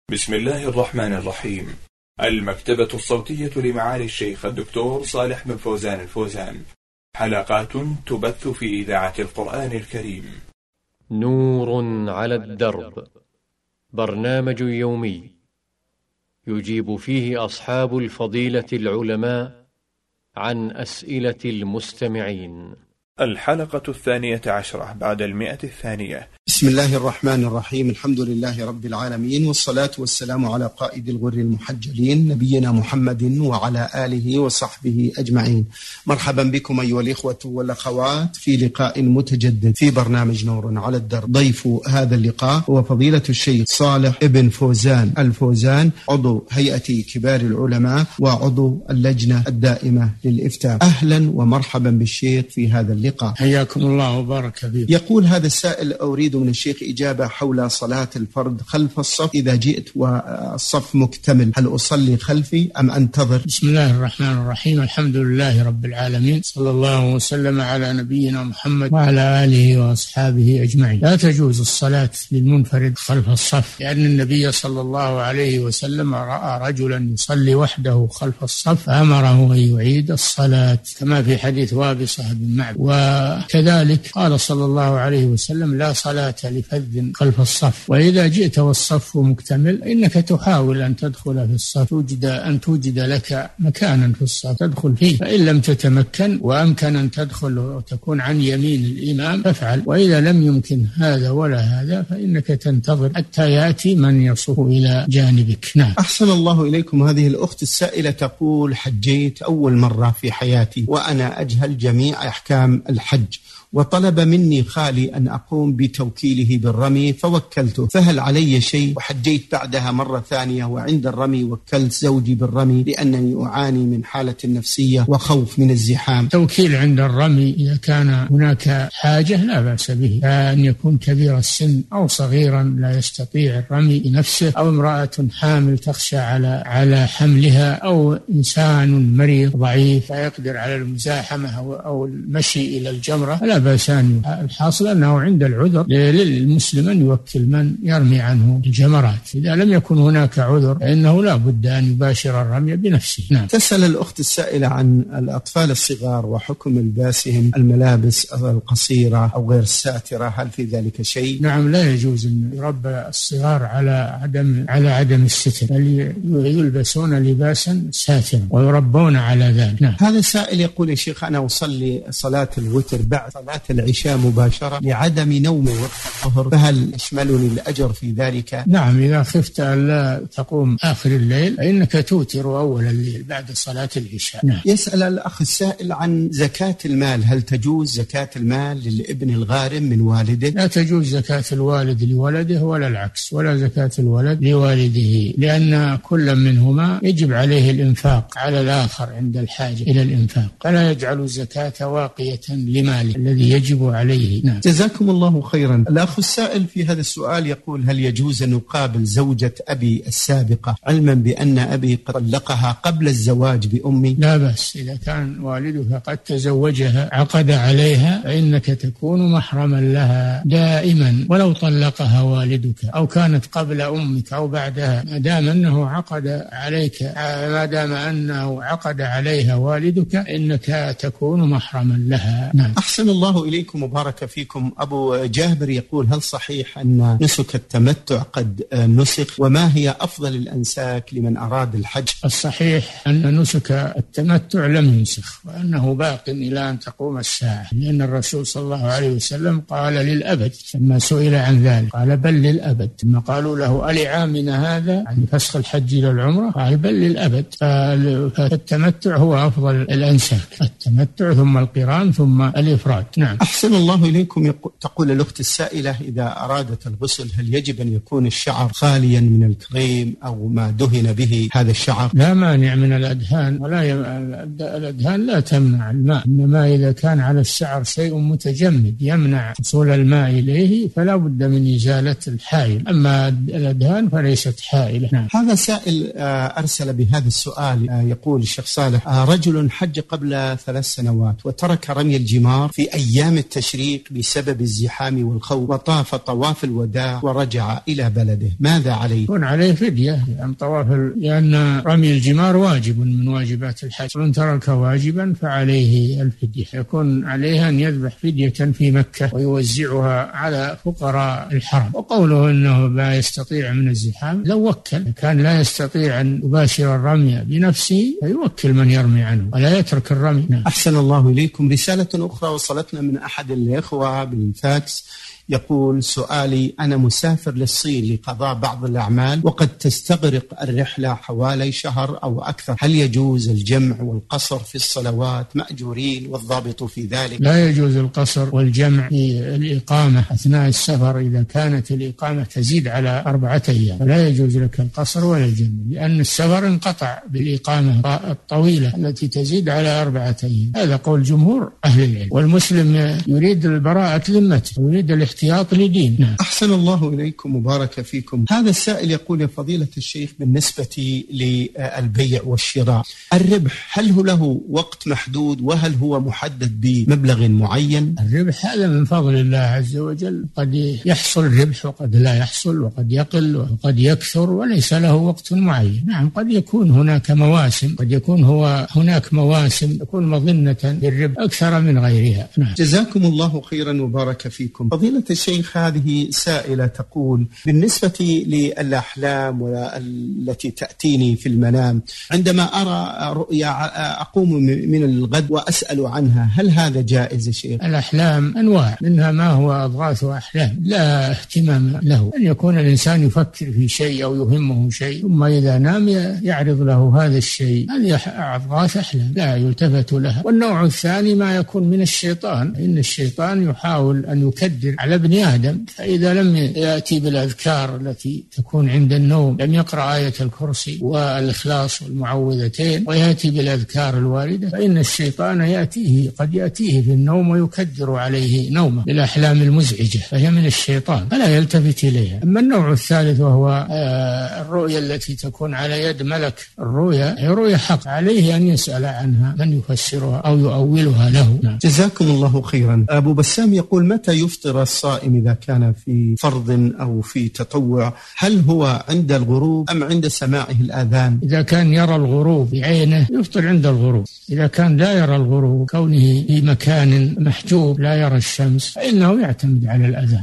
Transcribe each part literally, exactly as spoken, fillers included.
بسم الله الرحمن الرحيم. المكتبة الصوتية لمعالي الشيخ الدكتور صالح بن فوزان الفوزان، حلقات تبث في إذاعة القرآن الكريم. نور على الدرب، برنامج يومي يجيب فيه أصحاب الفضيلة العلماء عن أسئلة المستمعين. الحلقة الثانية عشرة بعد المئة الثانية. بسم الله الرحمن الرحيم. الحمد لله رب العالمين، والصلاة والسلام على قائد الغر المحجلين نبينا محمد وعلى آله وصحبه أجمعين. مرحبا بكم أيها الإخوة والأخوات في لقاء متجدد في برنامج نور على الدرب. ضيف هذا اللقاء هو فضيلة الشيخ صالح ابن فوزان الفوزان، عضو هيئة كبار العلماء وعضو اللجنة الدائمة للإفتاء. أهلا ومرحبا بالشيخ في هذا اللقاء. حياكم الله وبارك فيكم. يقول هذا السائل: أريد من الشيخ إجابة حول صلاة الفرد خلف الصف. إذا جئت والصف مكتمل هل أصلي خلفي أم أنتظر؟ بسم الله الرحمن الرحيم. الحمد لله رب العالمين، صلى الله وسلم على نبينا محمد وعلى آله وأصحابه أجمعين. لا تجوز الصلاة للمنفرد خلف الصف، لأن النبي صلى الله عليه وسلم رأى رجلا يصلي وحده خلف الصف فأمره أن يعيد الصلاة، كما في حديث وابصة بن معبد. وكذلك قال صلى الله عليه وسلم: لا صلاة لفذ خلف الصف. وإذا جئت والصف مكتمل إنك تحاول أن تدخل في الصف، توجد أن توجد لك مكانا في الصف تدخل فيه، فإن لم تتمكن وأمكن أن تدخل وتكون عن يمين الإمام فافعل، وإذا لم يمكن هذا ولا هذا فإنك تنتظر حتى يأتي من يصف إلى جانبك. نعم. أحسن الله إليكم. هذه الأخت السائلة تقول: حجيت أول مرة في حياتي وأنا أجهل جميع أحكام الحج، وطلب مني خالي أن أقوم بتوكيله بالرمي فوكلته، فهل علي شيء؟ وحجيت بعدها مرة ثانية وعند الرمي وكلت زوجي بالرمي لأنني أعاني من حالة نفسية وخوف من الزحام. توكيل عند الرمي إذا كان هناك حاجة لا بأس به، أن يكون كبير السن أو صغيرا لا يستطيع الرمي بنفسه، أو امرأة حامل تخشى على على حملها، أو إنسان مريض ضعيف لا يقدر على المزاحمة أو المشي إلى الجمرة، لا بأسان. الحاصل أنه عند العذر للمسلم أن يوكل من يرمي عنه الجمرات. إذا لم يكن هناك عذر فإنه لا بد أن يباشر الرمي بنفسه. نعم. تسأل الأخت السائلة عن الأطفال الصغار وحكم لباسهم الملابس القصيرة أو غير الساترة، هل في ذلك شيء؟ نعم، لا يجوز أن يربى الصغار على عدم على عدم الستر، بل يلبسون لباسا ساترا ويربون على ذلك. نعم. هذا السائل يقول: يا شيخ أنا أصلي صلاة الوتر بعد صلاة العشاء مباشرة لعدم نومي وقت الظهر، فهل يشملني الأجر في ذلك؟ نعم، إذا خفت أن لا تقوم آخر الليل فإنك توتر أول الليل بعد صلاة العشاء. نعم. يسأل الأخ السائل عن زكاة المال، هل تجوز زكاة المال للابن الغارم من والده؟ لا تجوز زكاة الوالد لولده ولا العكس، ولا زكاة الولد لوالده، لأن كل منهما يجب عليه الإنفاق على الآخر عند الحاجة إلى الإنفاق، فلا يجعل الزكاة واقية لماله الذي يجب عليه. نعم. جزاكم الله خيرا. الأخ السائل في هذا السؤال يقول: هل يجوز أن نقابل زوجة أبي السابقة علما بأن أبي قد طلقها قبل الزواج بأمي؟ لا بأس، إذا كان والدك قد تزوجها عقد عليها فإنك تكون محرما لها دائما ولو طلقها والدك، أو كانت قبل أمك أو بعدها، ما دام أنه عقد عليك ما دام أنه عقد عليها والدك إنك تكون محرما لها. نعم. أحسن الله إليكم وبارك فيكم. أبو جابر يقول: هل صحيح أن نسك التمتع قد نسخ؟ وما هي أفضل الأنساك لمن أراد الحج؟ الصحيح أن نسك التمتع لم ينسخ، وأنه باق إلى أن تقوم الساعة، لأن الرسول صلى الله عليه وسلم قال للأبد لما سئل عن ذلك، قال بل للأبد. ثم قالوا له: ألعامنا هذا يعني فسخ الحج إلى العمرة؟ قال بل للأبد. فالتمتع هو أفضل الأنساك، التمتع ثم القران ثم الإفراد. نعم. أحسن الله إليكم. تقول الأخت السائلة: إذا أرادت الغسل هل يجب أن يكون الشعر خاليا من الكريم أو ما دهن به هذا الشعر؟ لا مانع من الأدهان، ولا ي... الأدهان لا تمنع الماء، إنما إذا كان على الشعر شيء متجمد يمنع وصول الماء إليه فلا بد من إزالة الحائل، أما الأدهان فليست حائلة. نعم. هذا سائل أرسل بهذا السؤال، يقول: الشيخ صالح، رجل حج قبل ثلاث سنوات وترك رمي الجمار في أي أيام التشريق بسبب الزحام والخوف وطاف طواف الوداع ورجع إلى بلده، ماذا عليه؟ يكون عليه فدية لأن طواف لأن رمي الجمار واجب من واجبات الحج، ومن ترك واجبا فعليه الفدية، يكون عليه أن يذبح فدية في مكة ويوزعها على فقراء الحرم. وقوله أنه لا يستطيع من الزحام لو وكل، كان لا يستطيع أن يباشر الرمي بنفسه فيوكل من يرمي عنه ولا يترك الرمي. أحسن الله إليكم. رسالة أخرى وصلتنا من أحد الإخوة بالفاكس يقول: سؤالي: أنا مسافر للصين لقضاء بعض الأعمال وقد تستغرق الرحلة حوالي شهر أو أكثر، هل يجوز الجمع والقصر في الصلوات مأجورين والضابط في ذلك؟ لا يجوز القصر والجمع في الإقامة أثناء السفر إذا كانت الإقامة تزيد على أربعة أيام، فلا يجوز لك القصر ولا الجمع، لأن السفر انقطع بالإقامة الطويلة التي تزيد على أربعة أيام. هذا قول جمهور أهل العلم، والمسلم يريد البراءة ذمته ويريد الاحتياط لدين. نعم. أحسن الله إليكم وبارك فيكم. هذا السائل يقول: يا فضيلة الشيخ، بالنسبة للبيع والشراء الربح هل هو له وقت محدود وهل هو محدد بمبلغ معين؟ الربح هذا من فضل الله عز وجل، قد يحصل الربح وقد لا يحصل، وقد يقل وقد يكثر، وليس له وقت معين. نعم، قد يكون هناك مواسم، قد يكون هو هناك مواسم تكون مظنة بالربح أكثر من غيرها. نعم. جزاكم الله خيرا وبارك فيكم. فضيلة الشيخ، هذه سائلة تقول: بالنسبة للأحلام التي تأتيني في المنام عندما أرى رؤيا أقوم من الغد وأسأل عنها، هل هذا جائز يا شيخ؟ الأحلام أنواع، منها ما هو أضغاث أحلام لا اهتمام له، أن يكون الإنسان يفكر في شيء أو يهمه شيء ثم إذا نام يعرض له هذا الشيء، هذه أضغاث أحلام لا يلتفت لها. والنوع الثاني ما يكون من الشيطان، إن الشيطان يحاول أن يكدر على ابن آدم، فإذا لم يأتي بالأذكار التي تكون عند النوم، لم يقرأ آية الكرسي والإخلاص والمعوذتين ويأتي بالأذكار الواردة، فإن الشيطان يأتيه قد يأتيه في النوم ويكدر عليه نومه بالأحلام المزعجة، فهي من الشيطان فلا يلتفت إليها. أما النوع الثالث وهو آه الرؤيا التي تكون على يد ملك الرؤيا، هي رؤيا حق، عليه أن يسأل عنها من يفسرها أو يؤولها له. نعم. جزاكم الله خيرا. أبو بسام يقول: متى يفطر الصائم إذا كان في فرض أو في تطوع؟ هل هو عند الغروب أم عند سماعه الآذان؟ إذا كان يرى الغروب بعينه يفطر عند الغروب، إذا كان لا يرى الغروب كونه في مكان محجوب لا يرى الشمس فإنه يعتمد على الأذان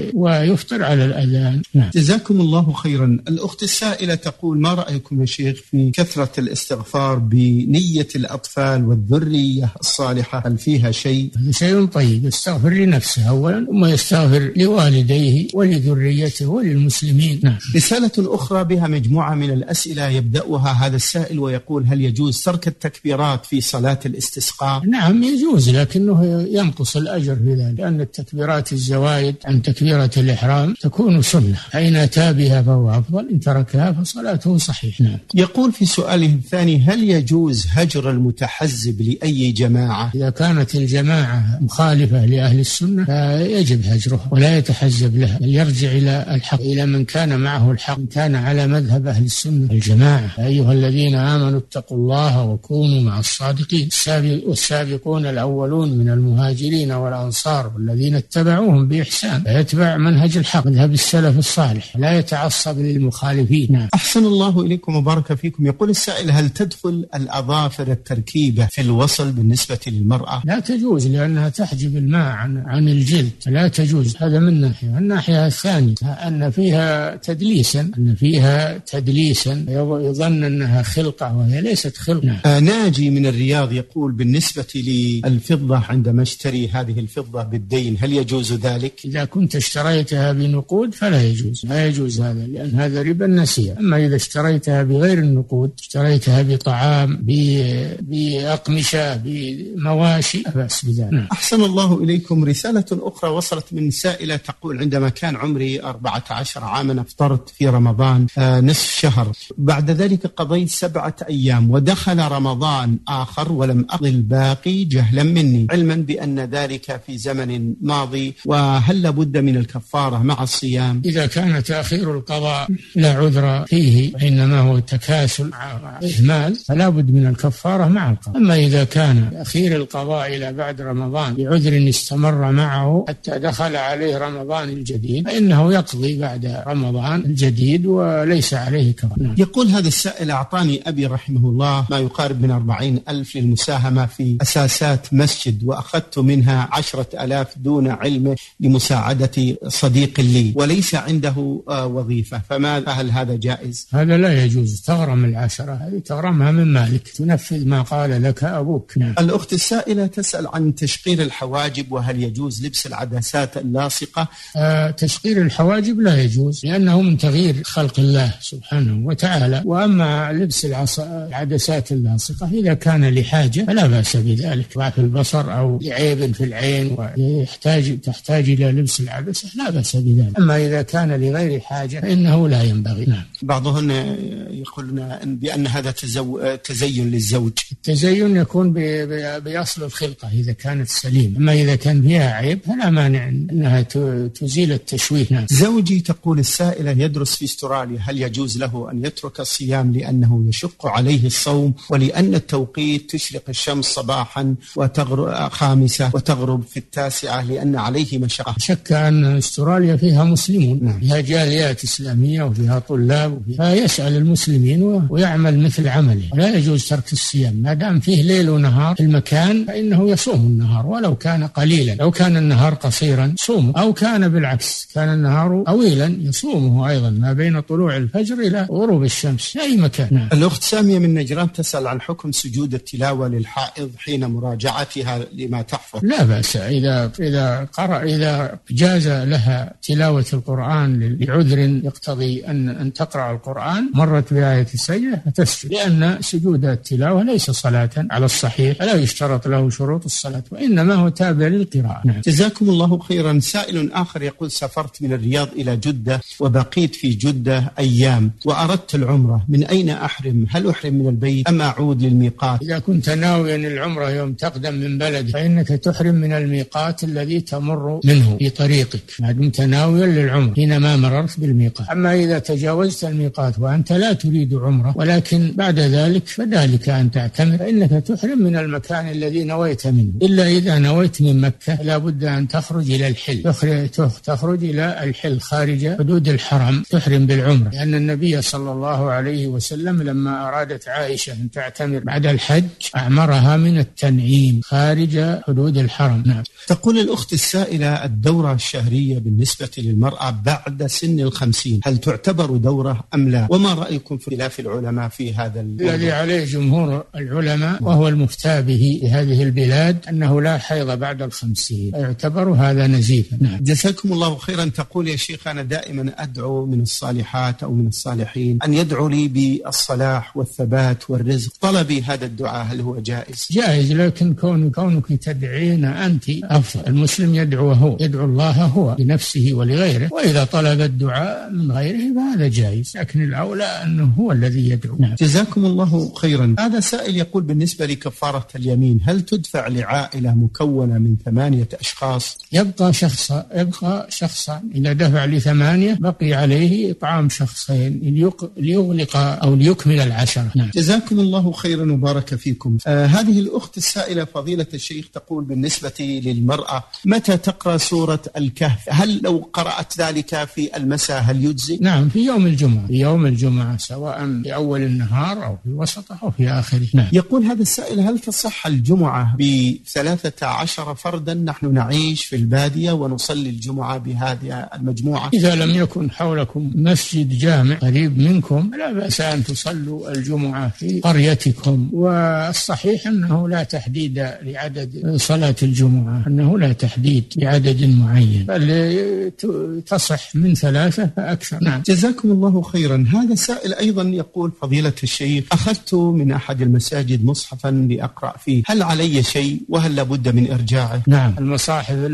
ويفطر على الأذان. نعم. جزاكم الله خيرا. الأخت السائلة تقول: ما رأيكم يا شيخ في كثرة الاستغفار بنية الأطفال والذرية الصالحة، هل فيها شيء؟ شيء طيب، يستغفر لنفسه أولا ثم يستغفر لوالديه ولذريته وللمسلمين. نعم. رسالة أخرى بها مجموعة من الأسئلة يبدأها هذا السائل ويقول: هل يجوز ترك التكبيرات في صلاة الاستسقاء؟ نعم يجوز، لكنه ينقص الأجر في ذلك، لأن التكبيرات الزوايد عن تكبيرة الإحرام تكون سنة، فإن أتى بها فهو أفضل، إن تركها فصلاته صحيح. نعم. يقول في سؤاله الثاني: هل يجوز هجر المتحزب لأي جماعة؟ إذا كانت الجماعة مخالفة لأهل السنة فيجب هجرها ولا يتحزب لها، بل يرجع إلى الحق، إلى من كان معه الحق، كان على مذهب أهل السنة الجماعة. أيها الذين آمنوا اتقوا الله وكونوا مع الصادقين، والسابقون الأولون من المهاجرين والأنصار والذين اتبعوهم بإحسان، فيتبع منهج الحق مذهب السلف الصالح لا يتعصب للمخالفين. نعم. أحسن الله إليكم وبارك فيكم. يقول السائل: هل تدخل الأظافر التركيبة في الوصل بالنسبة للمرأة؟ لا تجوز، لأنها تحجب الماء عن, عن الجلد، لا تجوز. هذا من ناحية. الناحية الثانية أن فيها تدليسا، أن فيها تدليسا يظن أنها خلقة وهي ليست خلقة. نعم. آه ناجي من الرياض يقول: بالنسبة للفضة عندما اشتري هذه الفضة بالدين هل يجوز ذلك؟ إذا كنت اشتريتها بنقود فلا يجوز، لا يجوز هذا، لأن هذا ربا النسيئة. أما إذا اشتريتها بغير النقود، اشتريتها بطعام بأقمشة بمواشي، بس بذلك. نعم. أحسن الله إليكم. رسالة أخرى وصلت من سائلة تقول: عندما كان عمري أربعة عشر عاما أفطرت في رمضان آه نصف شهر، بعد ذلك قضيت سبعة أيام ودخل رمضان آخر ولم أقضي الباقي جهلا مني، علما بأن ذلك في زمن ماضي، وهل لابد من الكفارة مع الصيام؟ إذا كان تأخير القضاء لا عذر فيه إنما هو تكاسل مع إهمال فلا بد من الكفارة مع القضاء. أما إذا كان تأخير القضاء إلى بعد رمضان بعذر استمر معه حتى دخل عليه رمضان الجديد فإنه يقضي بعد رمضان الجديد وليس عليه كفارة. يقول هذا السائل: أعطاني أبي رحمه الله ما يقارب من أربعين ألف للمساهمة في أساسات مسجد، وأخذت منها عشرة ألاف دون علمه لمساعدة صديق لي وليس عنده وظيفة، فماذا هل هذا جائز؟ هذا لا يجوز، تغرم العشرة هذه تغرمها من مالك، تنفذ ما قال لك أبوك. نعم. الأخت السائلة تسأل عن تشقير الحواجب، وهل يجوز لبس العدسات اللاصقة؟ آه تشقير الحواجب لا يجوز لأنه من تغيير خلق الله سبحانه وتعالى، وأما لبس العدسات اللاصقة إذا كان لحاجة فلا بأس بذلك، ضعف البصر أو لعيب في العين ويحتاج تحتاج إلى لبس العدسة لا بأس بذلك. أما إذا كان لغير حاجة فإنه لا ينبغي. نعم. بعضهن يقولون بأن هذا تزو... تزين للزوج. التزين يكون بأصل الخلقة إذا كانت سليمة، أما إذا كان فيها عيب فلا مانع أنها تزيل التشويه. نعم. زوجي تقول السائلة يدرس في استراليا، هل يجوز له أن يترك الصيام لأنه يشق عليه الصوم ولأن التوقيت تشرق الشمس صباحا وتغرب خامسة وتغرب في التاسعة لأن عليه مشقة؟ شك أن استراليا فيها مسلمون. نعم. فيها جاليات إسلامية وفيها طلاب، فيسأل المسلمين ويعمل مثل عمله، ولا يجوز ترك الصيام ما دام فيه ليل ونهار في المكان فإنه يصوم النهار ولو كان قليلا. لو كان النهار قصيرا صومه، أو كان بالعكس كان النهار طويلا يصومه أيضا ما بين طلوع الفجر إلى غروب الشمس في أي مكان. نعم. الأخت سامية من نجران تسأل عن حكم سجود التلاوة للحائض حين مراجعتها لما تحفظ. لا بأس إذا إذا قرأ إذا جاز لها تلاوة القرآن لعذر يقتضي أن أن تقرأ القرآن مرت بآية السجدة فتسجد، لأن سجود التلاوة ليس صلاة على الصحيح فلا يشترط له شروط الصلاة وإنما هو تابع للقراءة. نعم. جزاكم الله خيرا. سائل آخر يقول سافرت من الرياض إلى جدة وبقيت في جدة أيام وأردت العمرة، من أين أحرم؟ هل أحرم من البيت أم أعود للميقات؟ إذا كنت ناويا العمرة يوم تقدم من بلدك فإنك تحرم من الميقات الذي تمر منه في طريقك ما دمت ناويا للعمرة حينما مررت بالميقات. أما إذا تجاوزت الميقات وأنت لا تريد عمرة ولكن بعد ذلك فذلك أن تعتمر فإنك تحرم من المكان الذي نويت منه، إلا إذا نويت من مكة لا بد أن تخرج إلى الحل، تخرج إلى الحل خارج حدود الحرم تحرم بالعمرة، لأن النبي صلى الله عليه وسلم لما أرادت عائشة أن تعتمر بعد الحج أعمرها من التنعيم خارج حدود الحرم. نعم. تقول الأخت السائلة الدورة الشهرية بالنسبة للمرأة بعد سن الخمسين هل تعتبر دورة أم لا؟ وما رأيكم في خلاف العلماء في هذا الموضوع؟ الذي عليه جمهور العلماء وهو المفتى به في هذه البلاد أنه لا حيض بعد الخمسين، يعتبر هذا نزيفا. نعم. جزاكم الله خيرا. تقول يا شيخ أنا دائما أدعو من الصالحات أو من الصالحين أن يدعو لي بالصلاح والثبات والرزق، طلبي هذا الدعاء هل هو جائز؟ جائز، لكن كون كونك تدعين أنت أفضل. المسلم يدعو هو يدعو الله هو بنفسه ولغيره، وإذا طلب الدعاء من غيره فهذا جائز، لكن الأولى أنه هو الذي يدعو. نعم. جزاكم الله خيرا. هذا سائل يقول بالنسبة لكفارة اليمين هل تدفع لعائلة مكونة من ثمانية أشخاص؟ يبقى شخص يبقى شخصا إذا دفع لثمانية بقي عليه إطعام شخصين ليغلق أو ليكمل العشرة. نعم. جزاكم الله خيرا وبارك فيكم. آه هذه الأخت السائلة فضيلة الشيخ تقول بالنسبة للمرأة متى تقرأ سورة الكهف؟ هل لو قرأت ذلك في المساء هل يجزي؟ نعم، في يوم الجمعة في يوم الجمعة سواء في أول النهار أو في وسطه أو في آخره. نعم. يقول هذا السائل هل تصح الجمعة بثلاثة عشر فردا؟ نحن نعيش في البادية ونصلي الجمعة بهذه المجموعة. إذا لم يكن حولكم مسجد جامع قريب منكم لا بأس أن تصلوا الجمعة في قريتكم، والصحيح أنه لا تحديد لعدد صلاة الجمعة، أنه لا تحديد لعدد معين بل تصح من ثلاثة فأكثر. نعم. جزاكم الله خيرا. هذا سائل أيضا يقول فضيلة الشيخ أخذت من أحد المساجد مصحفا لأقرأ فيه، هل علي شيء وهل لابد من إرجاعه؟ نعم، المصاحف التي في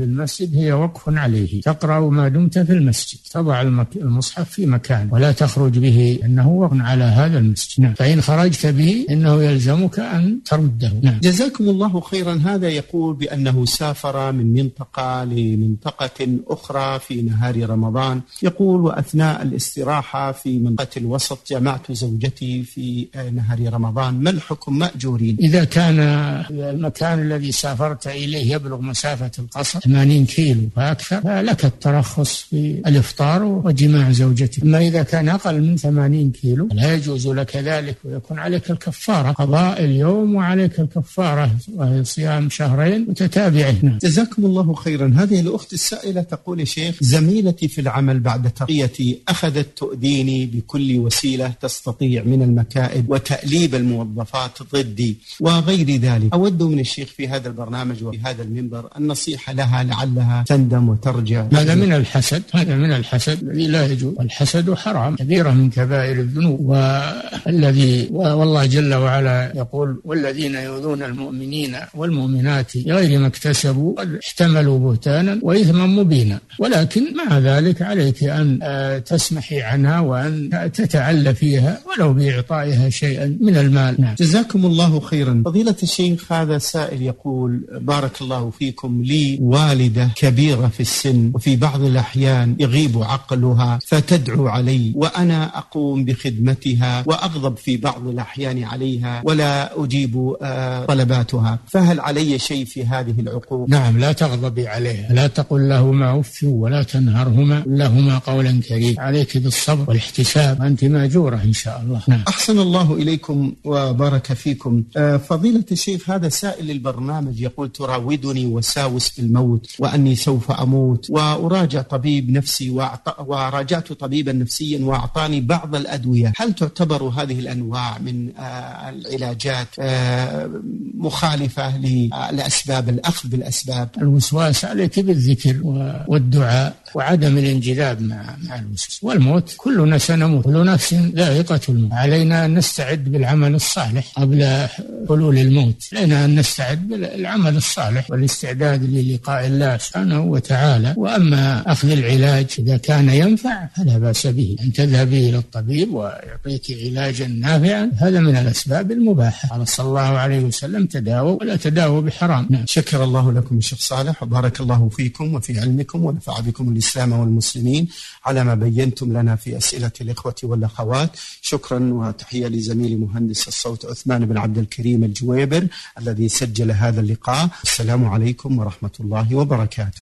المسجد هي وقف عليه، تقرأ ما دمت في المسجد، تضع المصحف في مكان ولا تخرج به، إنه وقف على هذا المسجد. نعم. فإن خرجت به إنه يلزمك أن ترده. نعم. جزاكم الله خيرا. هذا يقول بأنه سافر من منطقة لمنطقة أخرى في نهار رمضان، يقول وأثناء الاستراحة في منطقة الوسط جمعت زوجتي في نهار رمضان، ما الحكم مأجورين؟ إذا كان المكان الذي سافرت إليه يبلغ مسافة القصر ثمانين كيلو فأكثر فلك الترخص في الإفطار وجماع زوجتك. أما إذا كان أقل من ثمانين كيلو لا يجوز لك ذلك، ويكون عليك الكفارة، قضاء اليوم وعليك الكفارة وهي صيام شهرين متتابعين. جزاكم الله خيرا. هذه الأخت السائلة تقول: يا شيخ، زميلتي في العمل بعد ترقيتي أخذت تؤذيني بكل وسيلة تستطيع من المكائد وتأليب الموظفات ضدي وغير ذلك. أود من الشيخ في هذا البرنامج وفي هذا المنبر النصيحة لها لعلها تندم وترجع. هذا من الحسد، هذا من الحسد الذي لا يجوز، والحسد حرام كبيرة من كبائر الذنوب، والذي والله جل وعلا يقول: والذين يؤذون المؤمنين والمؤمنات بغير ما اكتسبوا قد احتملوا بهتانا وإثما مبينا. ولكن مع ذلك عليك أن تسمحي عنها وأن تتعلى فيها ولو بإعطائها شيئا من المال. نعم. جزاكم الله خيرا. فضيلة الشيخ، هذا سائل يقول: بارك الله فيكم، لي والدة كبيرة في السن وفي بعض الأحيان يغيب عقلها فتدعو علي وأنا أقوم بخدمتها وأغضب في بعض الأحيان عليها ولا أجيب طلباتها، فهل علي شيء في هذه العقوق؟ نعم، لا تغضبي عليها، لا تقل لهما أف ولا تنهرهما، لهما قولا كريما، عليك بالصبر والاحتساب، أنت ماجورة إن شاء الله. نعم. أحسن الله إليكم وبارك فيكم. فضيلة الشيخ، هذا سائل البرنامج يقول: تراودني وساوس بالموت وأني سوف أموت، وأراجع طبيب نفسي وراجعت طبيبا نفسيا وأعطاني بعض الأدوية، هل تعتبر هذه الأنواع من العلاجات مخالفة لأسباب الأخذ بالأسباب؟ الوسواس عليك بالذكر والدعاء وعدم الانجذاب مع مع الوسواس. والموت كلنا سنموت، كل نفس ذائقة الموت، علينا أن نستعد بالعمل الصالح قبل حلول الموت، علينا أن نستعد بالعمل الصالح والاستعداد للقاء الله سبحانه وتعالى. وأما أخذ العلاج إذا كان ينفع فلا بأس به، أن تذهبي إلى الطبيب ويعطيك علاجا نافعا، هذا من الأسباب المباحة. قال صلى الله عليه وسلم: تداووا ولا تداووا بحرام. نعم. شكر الله لكم الشيخ صالح وبارك الله فيكم وفي علمكم ونفع بكم الإسلام والمسلمين على ما بينتم لنا في أسئلة الإخوة والأخوات. شكرا وتحية لزميلي مهندس الصوت عثمان بن عبد الكريم الجويبر الذي سجل هذا اللقاء. السلام عليكم ورحمة الله وبركاته.